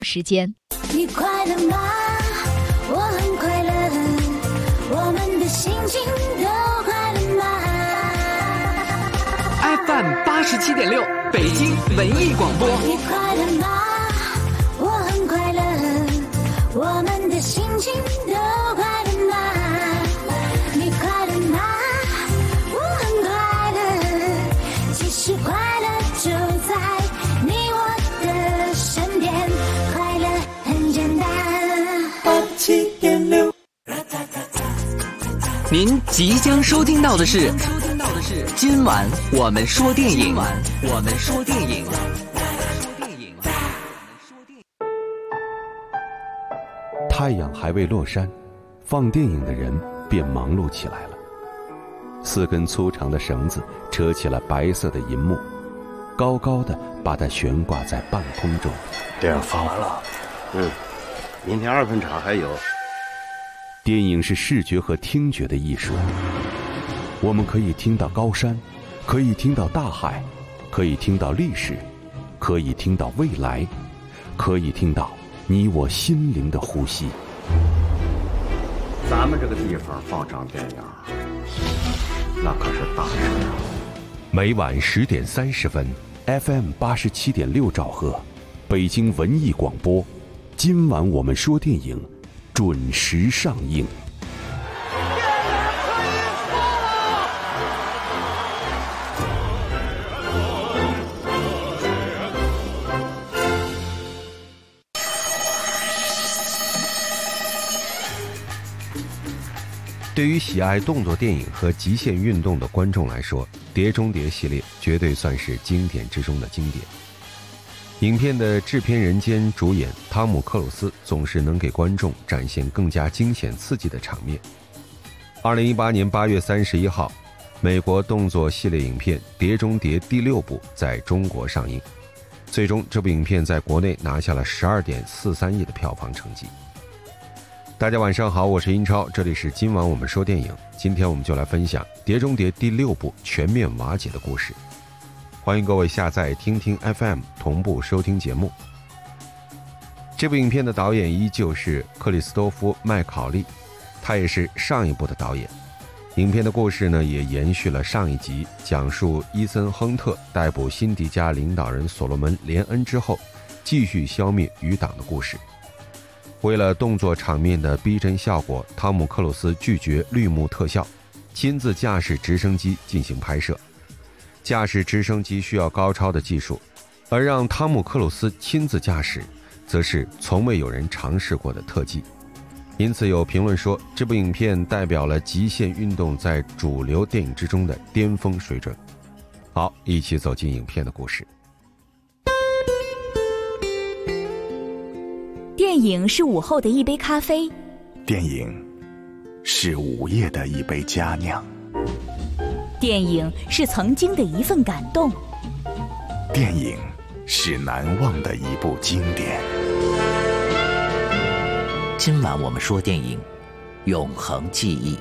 时间。 你快乐吗？我很快乐，我们的心情都快乐吗 ？FM 87.6，北京文艺广播。 你快乐吗？我很快乐，我们的心情都快乐吗？你快乐吗？我很快乐，其实快乐就在你我的身边，快乐很简单。87.6， 您即将收听到的是今晚我们说电影。 太阳还未落山，放电影的人便忙碌起来了。4根粗长的绳子扯起了白色的银幕，高高的把它悬挂在半空中。 电影放完了，明天2分场还有。 电影是视觉和听觉的艺术，我们可以听到高山，可以听到大海，可以听到历史，可以听到未来，可以听到你我心灵的呼吸。 咱们这个地方放场电影，那可是大事啊！ 每晚10点30分 ，FM 87.6兆赫，北京文艺广播。今晚我们说电影，准时上映。 对于喜爱动作电影和极限运动的观众来说，《碟中谍》系列绝对算是经典之中的经典。影片的制片人兼主演汤姆·克鲁斯总是能给观众展现更加惊险刺激的场面。2018年8月31号，美国动作系列影片《碟中谍》第6部在中国上映，最终这部影片在国内拿下了12.43亿的票房成绩。大家晚上好，我是英超，这里是今晚我们说电影。今天我们就来分享《碟中谍》第6部全面瓦解的故事。欢迎各位下载听听 FM 同步收听节目。这部影片的导演依旧是克里斯多夫·麦考利，他也是上一部的导演。影片的故事呢，也延续了上一集，讲述伊森·亨特逮捕辛迪加领导人所罗门·连恩之后，继续消灭余党的故事。为了动作场面的逼真效果，汤姆·克鲁斯拒绝绿幕特效，亲自驾驶直升机进行拍摄。驾驶直升机需要高超的技术，而让汤姆·克鲁斯亲自驾驶，则是从未有人尝试过的特技。因此有评论说，这部影片代表了极限运动在主流电影之中的巅峰水准。好，一起走进影片的故事。 电影是午后的一杯咖啡， 电影是午夜的一杯佳酿， 电影是曾经的一份感动， 电影是难忘的一部经典。 今晚我们说电影，永恒记忆。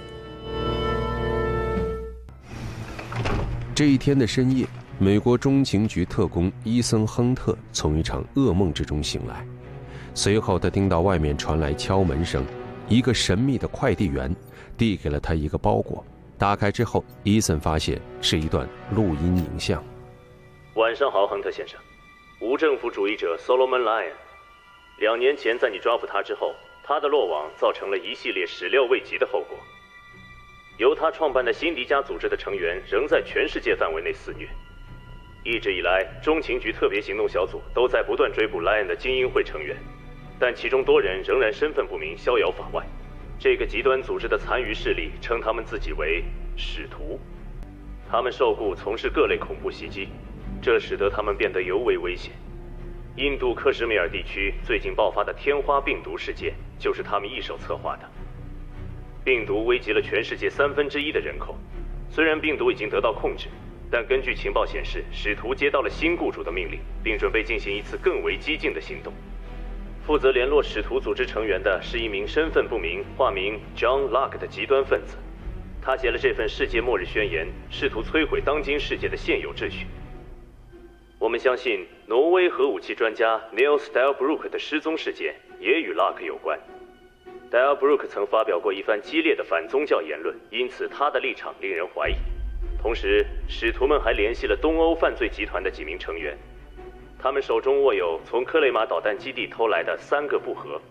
这一天的深夜，美国中情局特工伊森·亨特从一场噩梦之中醒来。随后他听到外面传来敲门声，一个神秘的快递员递给了他一个包裹。打开之后，伊森发现是一段录音影像。 晚上好，亨特先生。无政府主义者 Solomon Lyon，2年前在你抓捕他之后，他的落网造成了一系列始料未及的后果。由他创办的辛迪加组织的成员仍在全世界范围内肆虐。一直以来，中情局特别行动小组都在不断追捕 Lyon 的精英会成员，但其中多人仍然身份不明，逍遥法外。这个极端组织的残余势力称他们自己为使徒，他们受雇从事各类恐怖袭击，这使得他们变得尤为危险。印度克什米尔地区最近爆发的天花病毒事件就是他们一手策划的。病毒危及了全世界1/3的人口，虽然病毒已经得到控制，但根据情报显示，使徒接到了新雇主的命令，并准备进行一次更为激进的行动。负责联络使徒组织成员的是一名身份不明、化名 John Locke 的极端分子。他写了这份世界末日宣言，试图摧毁当今世界的现有秩序。 我们相信挪威核武器专家 Neil Stelbrook 的失踪事件也与 Locke 有关。Stelbrook 曾发表过一番激烈的反宗教言论，因此他的立场令人怀疑。同时，使徒们还联系了东欧犯罪集团的几名成员，他们手中握有从克雷玛导弹基地偷来的3个布盒。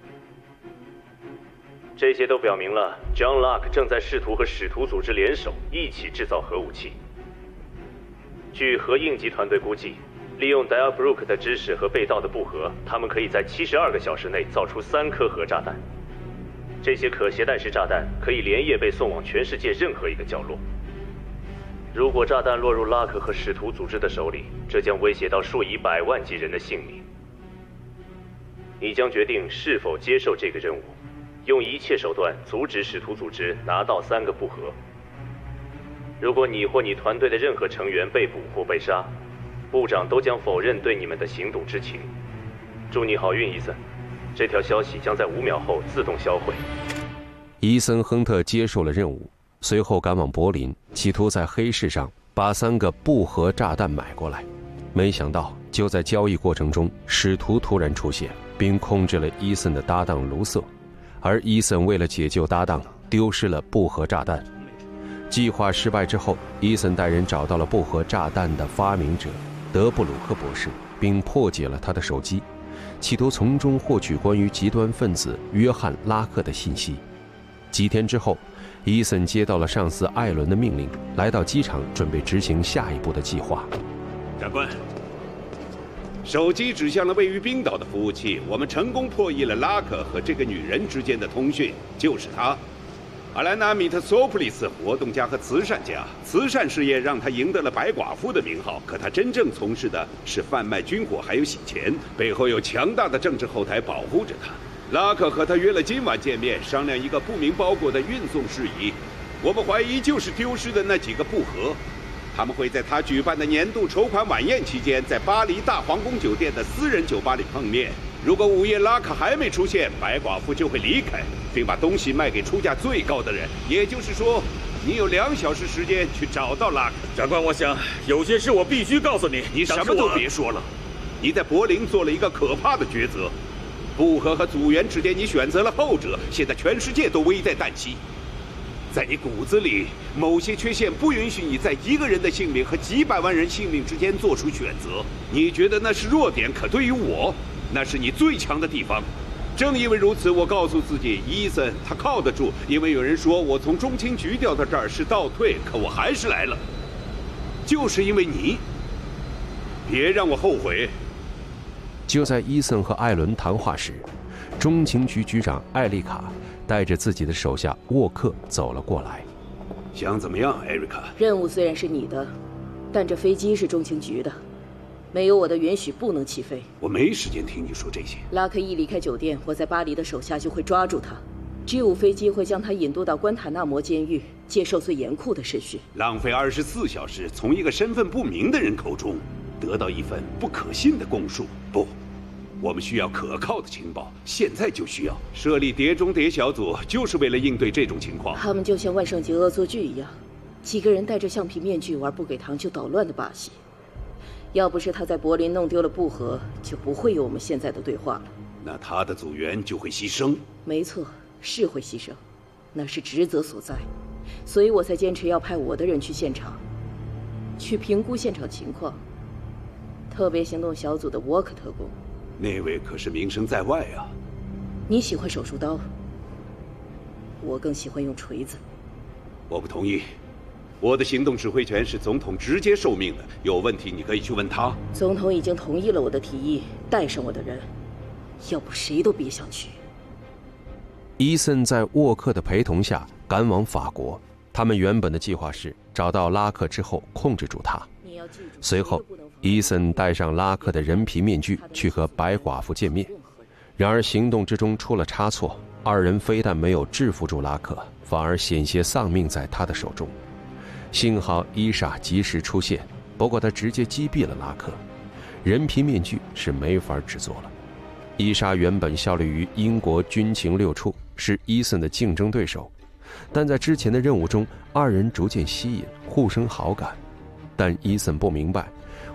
这些都表明了 John Locke 正在试图和使徒组织联手，一起制造核武器。据核应急团队估计，利用 Stelbrook 的知识和被盗的布盒，他们可以在72个小时内造出3颗核炸弹。这些可携带式炸弹可以连夜被送往全世界任何一个角落。如果炸弹落入拉克和使徒组织的手里，这将威胁到数以百万计人的性命。你将决定是否接受这个任务，用一切手段阻止使徒组织拿到3个布盒。如果你或你团队的任何成员被捕或被杀，部长都将否认对你们的行动知情。祝你好运，伊森。这条消息将在5秒后自动销毁。 伊森·亨特接受了任务，随后赶往柏林，企图在黑市上把3个布盒炸弹买过来。没想到，就在交易过程中，使徒突然出现，并控制了伊森的搭档卢瑟，而伊森为了解救搭档，丢失了布盒炸弹。计划失败之后，伊森带人找到了布盒炸弹的发明者德布鲁克博士，并破解了他的手机，企图从中获取关于极端分子约翰·拉克的信息。几天之后，伊森接到了上司艾伦的命令，来到机场准备执行下一步的计划。 长官，手机指向了位于冰岛的服务器，我们成功破译了拉克和这个女人之间的通讯，就是她。阿兰娜·米特索普利斯，活动家和慈善家，慈善事业让他赢得了白寡妇的名号，可他真正从事的是贩卖军火还有洗钱，背后有强大的政治后台保护着他。拉克和他约了今晚见面，商量一个不明包裹的运送事宜。我们怀疑就是丢失的那几个布盒，他们会在他举办的年度筹款晚宴期间，在巴黎大皇宫酒店的私人酒吧里碰面。如果午夜拉克还没出现，白寡妇就会离开，并把东西卖给出价最高的人。也就是说，你有2小时时间去找到拉克。 长官，我想有些事我必须告诉你。 你什么都别说了，你在柏林做了一个可怕的抉择。布盒和组员之间，你选择了后者，现在全世界都危在旦夕。在你骨子里，某些缺陷不允许你在一个人的性命和几百万人性命之间做出选择。你觉得那是弱点，可对于我，那是你最强的地方。正因为如此，我告诉自己，伊森他靠得住。因为有人说我从中情局调到这儿是倒退，可我还是来了，就是因为你。别让我后悔。 就在伊森和艾伦谈话时，中情局局长艾丽卡带着自己的手下沃克走了过来。 想怎么样，艾瑞卡？ 任务虽然是你的，但这飞机是中情局的，没有我的允许不能起飞。 我没时间听你说这些。 拉克一离开酒店，我在巴黎的手下就会抓住他。G5飞机会将他引渡到关塔纳摩监狱，接受最严酷的审讯。 浪费24小时，从一个身份不明的人口中得到一份不可信的供述。不，我们需要可靠的情报，现在就需要。设立碟中谍小组就是为了应对这种情况。 他们就像万圣节恶作剧一样，几个人戴着橡皮面具玩不给糖就捣乱的把戏。要不是他在柏林弄丢了布盒，就不会有我们现在的对话了。 那他的组员就会牺牲。 没错，是会牺牲，那是职责所在，所以我才坚持要派我的人去现场，去评估现场情况。特别行动小组的沃克特工， 那位可是名声在外啊。 你喜欢手术刀，我更喜欢用锤子。 我不同意，我的行动指挥权是总统直接受命的，有问题你可以去问他。 总统已经同意了我的提议，带上我的人，要不谁都别想去。 伊森在沃克的陪同下赶往法国，他们原本的计划是找到拉克之后控制住他。随后，伊森戴上拉克的人皮面具去和白寡妇见面。然而行动之中出了差错，二人非但没有制服住拉克，反而险些丧命在他的手中。幸好伊莎及时出现，不过他直接击毙了拉克。人皮面具是没法制作了。伊莎原本效力于英国军情6处，是伊森的竞争对手，但在之前的任务中，二人逐渐吸引，互生好感。但伊森不明白，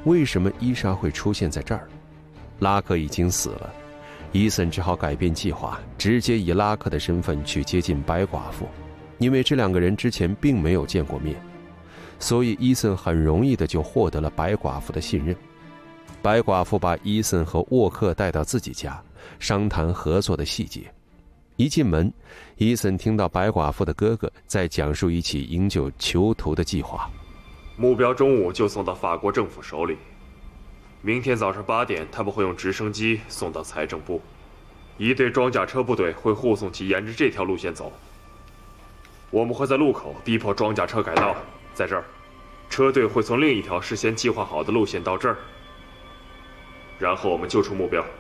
为什么伊莎会出现在这儿？拉克已经死了，伊森只好改变计划，直接以拉克的身份去接近白寡妇，因为这两个人之前并没有见过面，所以伊森很容易的就获得了白寡妇的信任。白寡妇把伊森和沃克带到自己家，商谈合作的细节。一进门，伊森听到白寡妇的哥哥在讲述一起营救囚徒的计划。 目标中午就送到法国政府手里，明天早上8点，他们会用直升机送到财政部，一队装甲车部队会护送其沿着这条路线走。我们会在路口逼迫装甲车改道，在这儿，车队会从另一条事先计划好的路线到这儿，然后我们救出目标。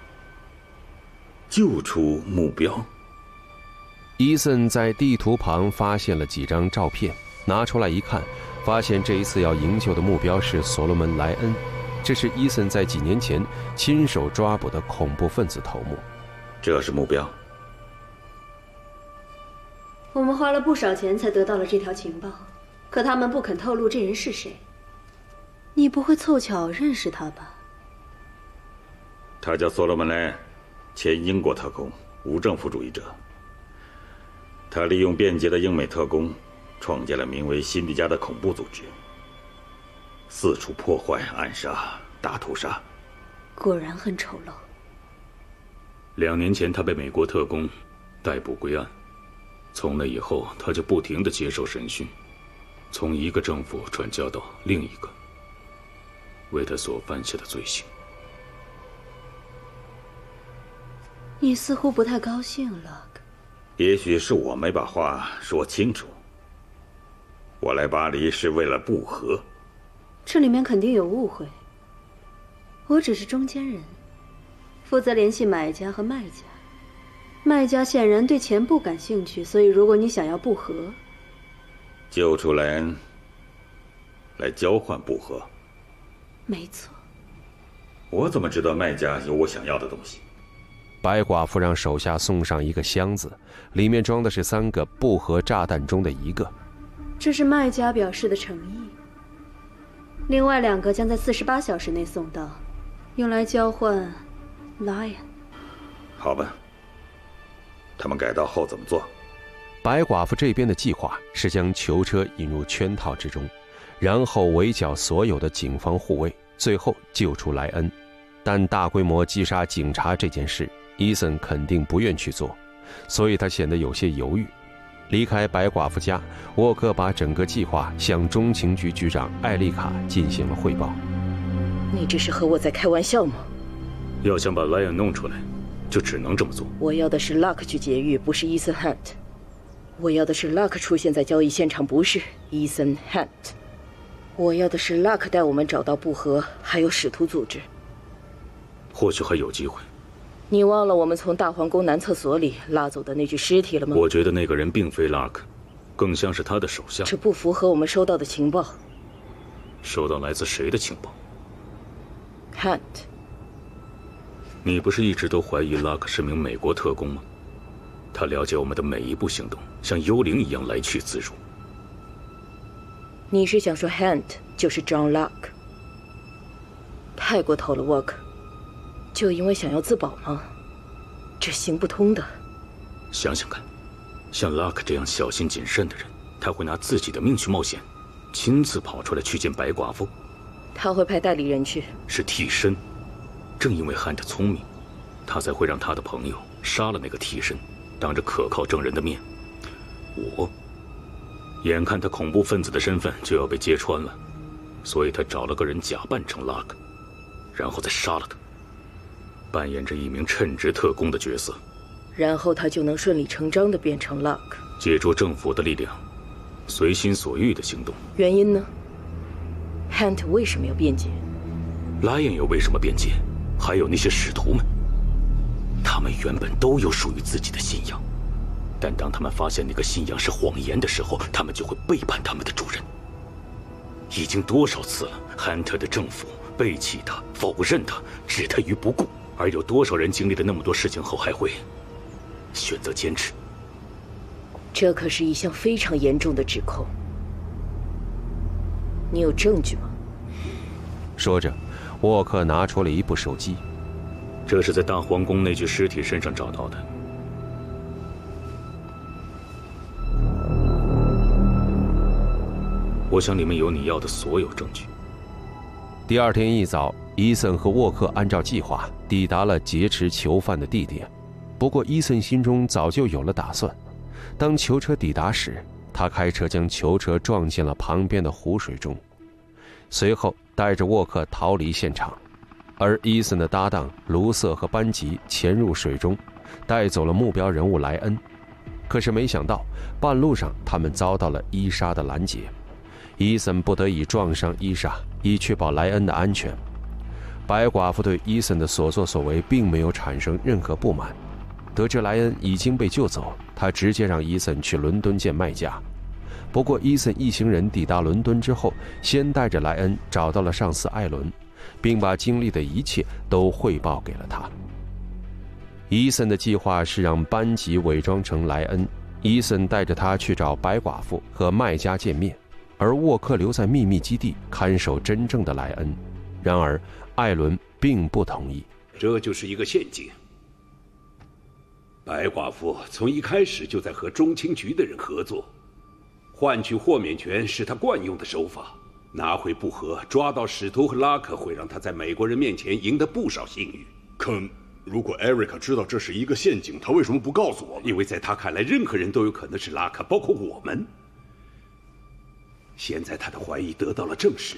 救出目标。 伊森在地图旁发现了几张照片，拿出来一看，发现这一次要营救的目标是所罗门·莱恩，这是伊森在几年前亲手抓捕的恐怖分子头目。 这是目标。 我们花了不少钱才得到了这条情报，可他们不肯透露这人是谁。你不会凑巧认识他吧？ 他叫所罗门·莱恩，前英国特工，无政府主义者。他利用便捷的英美特工，创建了名为辛迪加的恐怖组织，四处破坏、暗杀、大屠杀。 果然很丑陋。 2年前，他被美国特工逮捕归案，从那以后，他就不停地接受审讯，从一个政府转交到另一个，为他所犯下的罪行。 你似乎不太高兴了。 也许是我没把话说清楚。我来巴黎是为了不和。 这里面肯定有误会。我只是中间人，负责联系买家和卖家。卖家显然对钱不感兴趣，所以如果你想要不和， 救出莱恩，来交换不和。 没错。 我怎么知道卖家有我想要的东西？ 白寡妇让手下送上一个箱子，里面装的是3个不和炸弹中的一个。 这是卖家表示的诚意。另外2个将在48小时内送到，用来交换 Lion。 好吧。他们改道后怎么做？ 白寡妇这边的计划是将囚车引入圈套之中，然后围剿所有的警方护卫，最后救出莱恩。但大规模击杀警察这件事，伊森肯定不愿去做，所以他显得有些犹豫。离开白寡妇家，沃克把整个计划向中情局局长艾丽卡进行了汇报。 你这是和我在开玩笑吗？ 要想把莱恩弄出来，就只能这么做。 我要的是 Luck 去劫狱，不是伊森 Hunt。我要的是 Luck 出现在交易现场，不是伊森 Hunt。我要的是 Luck 带我们找到不和，还有使徒组织。 或许还有机会。 你忘了我们从大皇宫男厕所里拉走的那具尸体了吗？ 我觉得那个人并非 Luck， 更像是他的手下。 这不符合我们收到的情报。 收到来自谁的情报？ Hunt。 你不是一直都怀疑 Luck 是名美国特工吗？他了解我们的每一步行动，像幽灵一样来去自如。 你是想说 Hunt 就是 John Luck？ 太过头了 ，Walker。就因为想要自保吗？这行不通的。 想想看，像 Luck 这样小心谨慎的人，他会拿自己的命去冒险，亲自跑出来去见白寡妇？ 他会派代理人去。 是替身。正因为汉特聪明，他才会让他的朋友杀了那个替身，当着可靠证人的面。眼看他恐怖分子的身份就要被揭穿了，所以他找了个人假扮成 Luck， 然后再杀了他，扮演着一名称职特工的角色， 然后他就能顺理成章地变成 Luck， 借助政府的力量，随心所欲地行动。 原因呢 ？Hunt 为什么要辩解？ 莱恩又为什么辩解？还有那些使徒们，他们原本都有属于自己的信仰，但当他们发现那个信仰是谎言的时候，他们就会背叛他们的主人。已经多少次了，汉特的政府背弃他，否认他，置他于不顾，而有多少人经历了那么多事情后还会选择坚持？ 这可是一项非常严重的指控，你有证据吗？ 说着，沃克拿出了一部手机。 这是在大皇宫那具尸体身上找到的。我想里面有你要的所有证据。 第二天一早，伊森和沃克按照计划抵达了劫持囚犯的地点。不过，伊森心中早就有了打算。当囚车抵达时，他开车将囚车撞进了旁边的湖水中，随后带着沃克逃离现场。而伊森的搭档卢瑟和班吉潜入水中，带走了目标人物莱恩。可是没想到，半路上他们遭到了伊莎的拦截。伊森不得已撞上伊莎，以确保莱恩的安全。白寡妇对伊森的所作所为并没有产生任何不满。得知莱恩已经被救走，他直接让伊森去伦敦见卖家。不过伊森一行人抵达伦敦之后，先带着莱恩找到了上司艾伦，并把经历的一切都汇报给了他。伊森的计划是让班吉伪装成莱恩，伊森带着他去找白寡妇和卖家见面，而沃克留在秘密基地看守真正的莱恩。然而艾伦并不同意。 这就是一个陷阱。白寡妇从一开始就在和中情局的人合作，换取豁免权是他惯用的手法。拿回布盒，抓到使徒和拉克，会让他在美国人面前赢得不少信誉。 可如果艾瑞克知道这是一个陷阱，他为什么不告诉我们？ 因为在他看来，任何人都有可能是拉克，包括我们。现在他的怀疑得到了证实。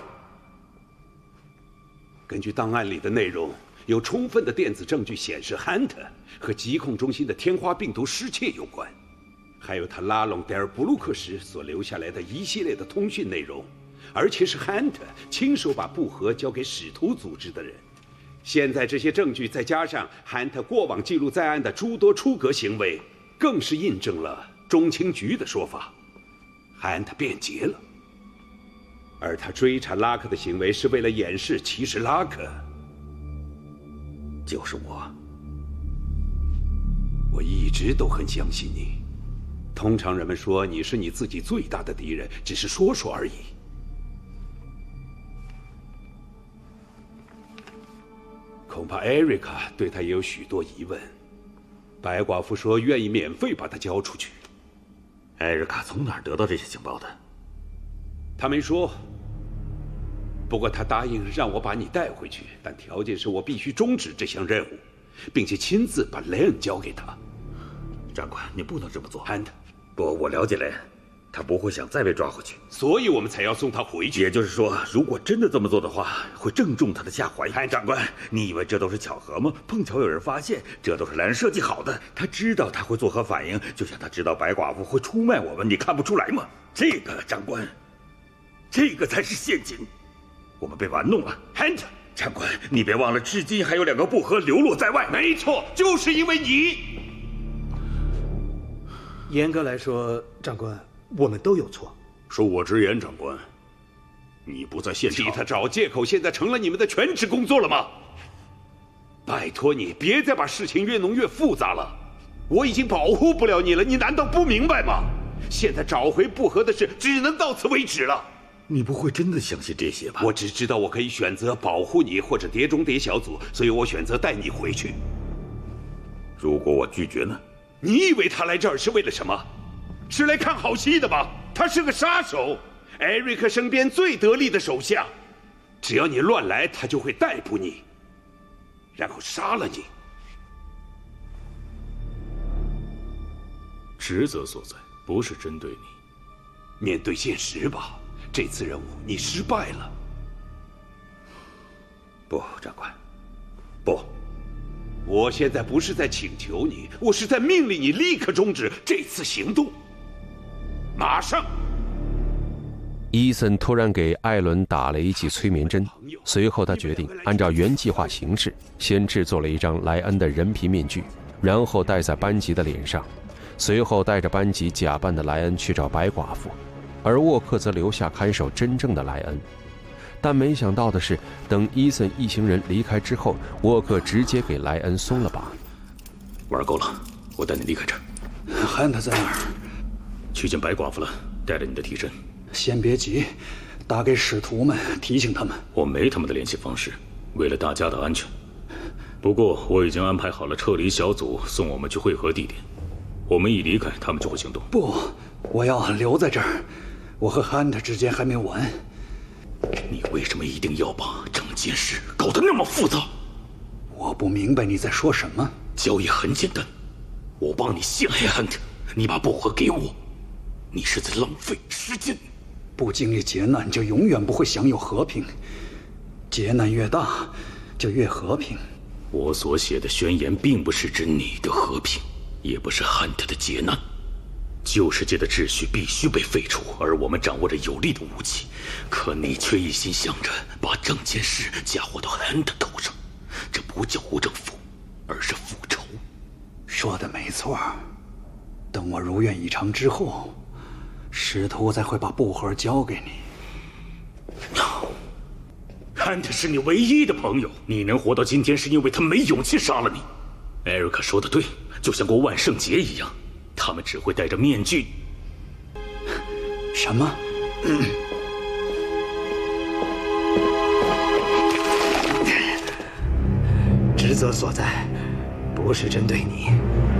根据档案里的内容，有充分的电子证据显示汉特和疾控中心的天花病毒失窃有关，还有他拉拢德尔布鲁克时所留下来的一系列的通讯内容，而且是汉特亲手把布盒交给使徒组织的人。现在这些证据再加上汉特过往记录在案的诸多出格行为，更是印证了中情局的说法，汉特变节了。而他追查拉克的行为是为了掩饰，其实拉克就是我。 我一直都很相信你。通常人们说你是你自己最大的敌人，只是说说而已。恐怕艾瑞卡对他也有许多疑问。白寡妇说愿意免费把他交出去。 艾瑞卡从哪儿得到这些情报的？ 他没说。不过他答应让我把你带回去，但条件是我必须终止这项任务，并且亲自把莱恩交给他。 长官，你不能这么做。 汉特， 不，我了解莱恩，他不会想再被抓回去， 所以我们才要送他回去。 也就是说，如果真的这么做的话，会正中他的下怀。长官，你以为这都是巧合吗？碰巧有人发现，这都是莱恩设计好的。他知道他会作何反应，就像他知道白寡妇会出卖我们，你看不出来吗？这个，长官，这个才是陷阱。我们被玩弄了。 汉特， 长官，你别忘了，至今还有2个布盒流落在外。 没错，就是因为你。 严格来说，长官，我们都有错。 恕我直言，长官，你不在现场。 替他找借口，现在成了你们的全职工作了吗？拜托你，别再把事情越弄越复杂了。我已经保护不了你了，你难道不明白吗？现在找回布盒的事只能到此为止了。 你不会真的相信这些吧？ 我只知道我可以选择保护你或者碟中谍小组，所以我选择带你回去。 如果我拒绝呢？ 你以为他来这儿是为了什么？是来看好戏的吗？他是个杀手，艾瑞克身边最得力的手下。只要你乱来，他就会逮捕你，然后杀了你。 职责所在，不是针对你。 面对现实吧。这次任务你失败了。 不，长官，不， 我现在不是在请求你，我是在命令你立刻终止这次行动，马上。 伊森突然给艾伦打了一剂催眠针，随后他决定按照原计划行事，先制作了一张莱恩的人皮面具，然后戴在班吉的脸上，随后带着班吉假扮的莱恩去找白寡妇。而沃克则留下看守真正的莱恩，但没想到的是，等伊森一行人离开之后，沃克直接给莱恩松了绑。 玩够了，我带你离开这儿。 汉特在哪儿？ 去见白寡妇了，带着你的替身。 先别急， 打给使徒们，提醒他们。 我没他们的联系方式，为了大家的安全。不过我已经安排好了撤离小组送我们去汇合地点。我们一离开，他们就会行动。 不，我要留在这儿。我和汉特之间还没完。 你为什么一定要把整件事搞得那么复杂？ 我不明白你在说什么。 交易很简单，我帮你陷害汉特，你把薄荷给我。你是在浪费时间。 不经历劫难，就永远不会享有和平。劫难越大，就越和平。 我所写的宣言并不是指你的和平，也不是汉特的劫难。旧世界的秩序必须被废除，而我们掌握着有力的武器。可你却一心想着把整件事嫁祸到汉特头上，这不叫无政府，而是复仇。 说的没错。等我如愿以偿之后，使徒才会把布盒交给你。 汉特是你唯一的朋友，你能活到今天是因为他没勇气杀了你。艾瑞克说的对，就像过万圣节一样，他们只会戴着面具。 什么？职责所在，不是针对你。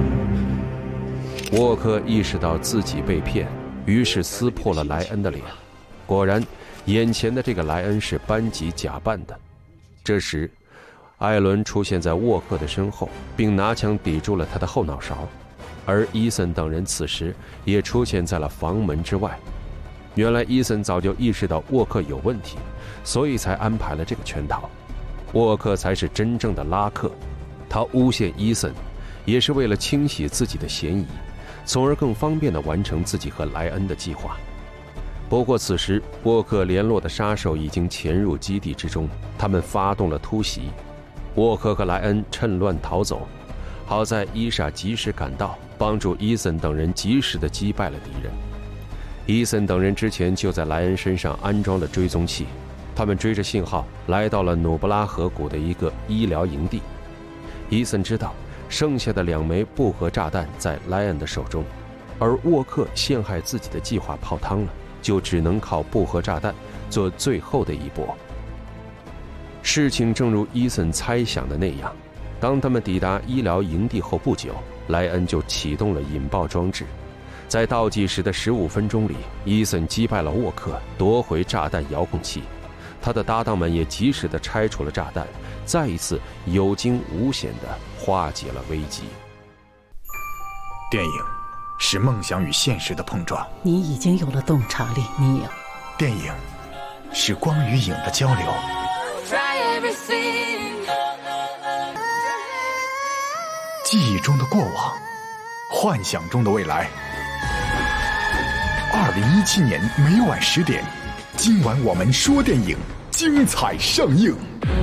沃克意识到自己被骗，于是撕破了莱恩的脸。果然，眼前的这个莱恩是班吉假扮的。这时，艾伦出现在沃克的身后，并拿枪抵住了他的后脑勺，而伊森等人此时也出现在了房门之外。原来伊森早就意识到沃克有问题，所以才安排了这个圈套。沃克才是真正的拉克，他诬陷伊森，也是为了清洗自己的嫌疑，从而更方便地完成自己和莱恩的计划。不过此时沃克联络的杀手已经潜入基地之中，他们发动了突袭。沃克和莱恩趁乱逃走，好在伊莎及时赶到，帮助伊森等人及时地击败了敌人。伊森等人之前就在莱恩身上安装了追踪器，他们追着信号来到了努布拉河谷的一个医疗营地。伊森知道剩下的2枚布盒炸弹在莱恩的手中，而沃克陷害自己的计划泡汤了，就只能靠布盒炸弹做最后的一搏。事情正如伊森猜想的那样，当他们抵达医疗营地后不久，莱恩就启动了引爆装置。在倒计时的15分钟里，伊森击败了沃克，夺回炸弹遥控器。他的搭档们也及时地拆除了炸弹，再一次有惊无险地化解了危机。 电影是梦想与现实的碰撞， 你已经有了洞察力，尼尔。 电影是光与影的交流，记忆中的过往，幻想中的未来。2017年每晚10点，今晚我们说电影，精彩上映。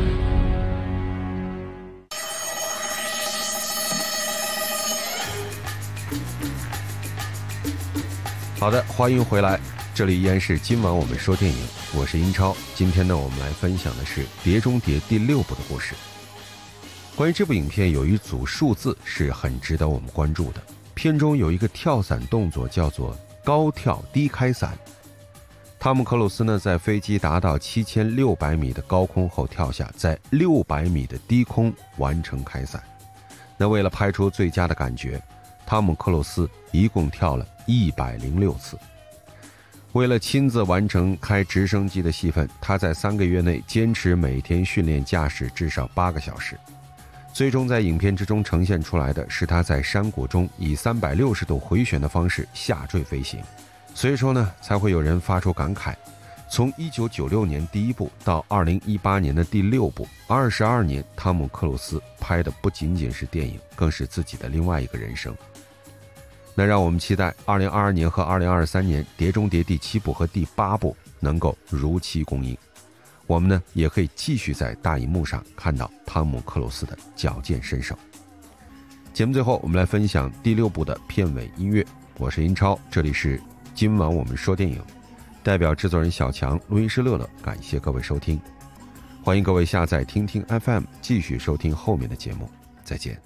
好的，欢迎回来，这里依然是今晚我们说电影，我是英超。今天呢，我们来分享的是《碟中谍》第6部的故事。关于这部影片，有一组数字是很值得我们关注的。片中有一个跳伞动作，叫做高跳低开伞。汤姆·克鲁斯呢，在飞机达到7600米的高空后跳下，在600米的低空完成开伞。那为了拍出最佳的感觉，汤姆·克鲁斯一共跳了106次。为了亲自完成开直升机的戏份，他在3个月内坚持每天训练驾驶至少8个小时。最终在影片之中呈现出来的是他在山谷中以360度回旋的方式下坠飞行。所以说呢，才会有人发出感慨，从1996年第1部到2018年的第6部，22年汤姆·克鲁斯拍的不仅仅是电影，更是自己的另外一个人生。那让我们期待2022年和2023年《碟中谍》第7部和第8部能够如期公映。我们呢，也可以继续在大荧幕上看到汤姆·克鲁斯的矫健身手。节目最后，我们来分享第6部的片尾音乐。我是英超，这里是今晚我们说电影，代表制作人小强，录音师乐乐，感谢各位收听。欢迎各位下载听听 FM， 继续收听后面的节目。再见。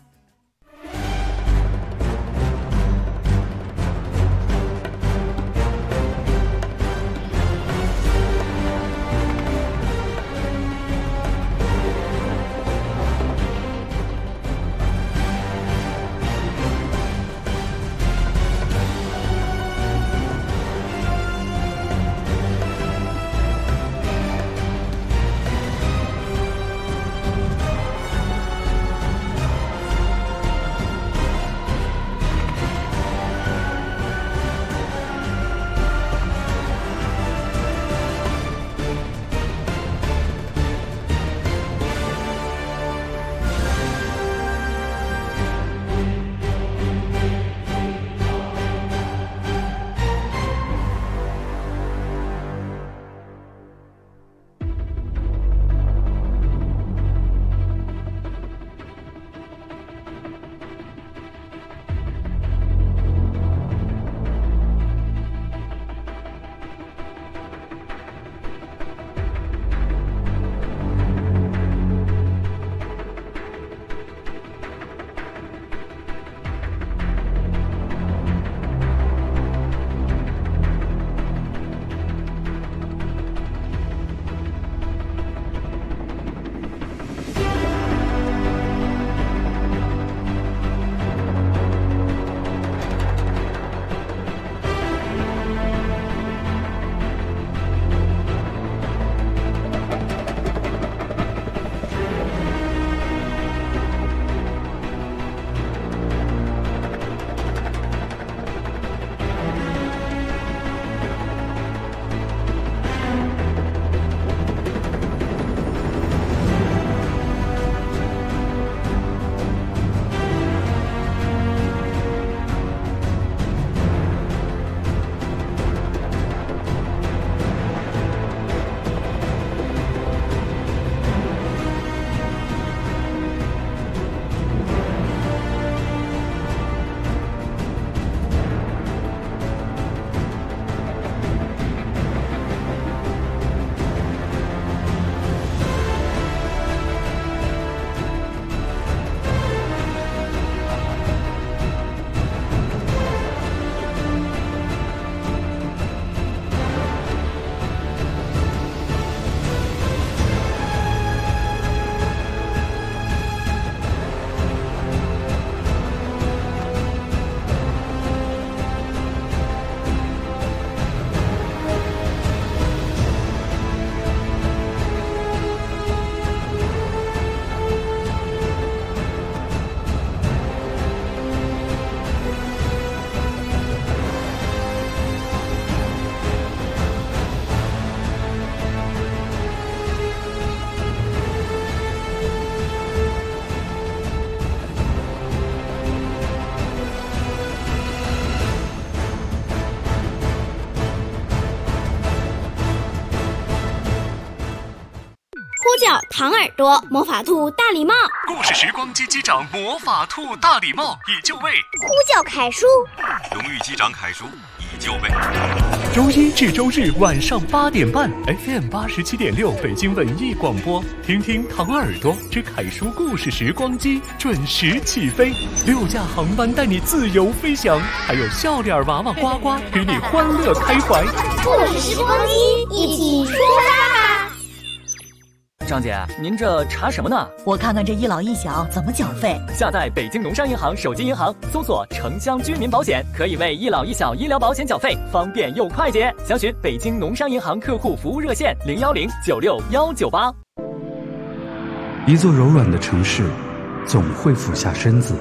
糖耳朵、魔法兔大礼帽。 故事时光机机长魔法兔大礼帽已就位。 呼叫凯叔， 荣誉机长凯叔已就位。周一至周日晚上8点半 ，FM 87.6北京文艺广播，听听糖耳朵之凯叔故事时光机准时起飞，6架航班带你自由飞翔，还有笑脸娃娃呱呱与你欢乐开怀。 故事时光机，一起出发吧！ 张姐，您这查什么呢？ 我看看这一老一小怎么缴费。 下载北京农商银行手机银行，搜索城乡居民保险，可以为一老一小医疗保险缴费，方便又快捷。详询北京农商银行客户服务热线010-96-198。 一座柔软的城市，总会俯下身子，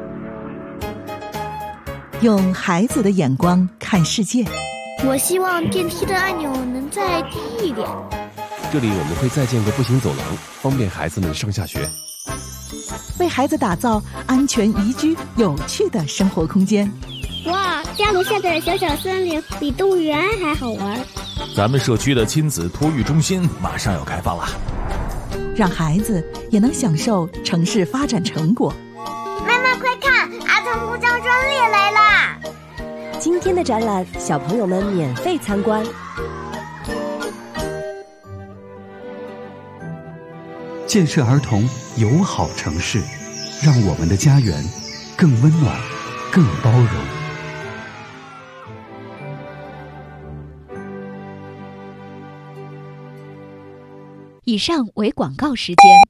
用孩子的眼光看世界。 我希望电梯的按钮能再低一点。 这里我们会再建个步行走廊，方便孩子们上下学。 为孩子打造安全宜居、有趣的生活空间。 哇，家楼下的小小森林比动物园还好玩。 咱们社区的亲子托育中心马上要开放了， 让孩子也能享受城市发展成果。 妈妈快看，儿童服装专列来啦！ 今天的展览，小朋友们免费参观。 建设儿童友好城市，让我们的家园更温暖、更包容。 以上为广告时间。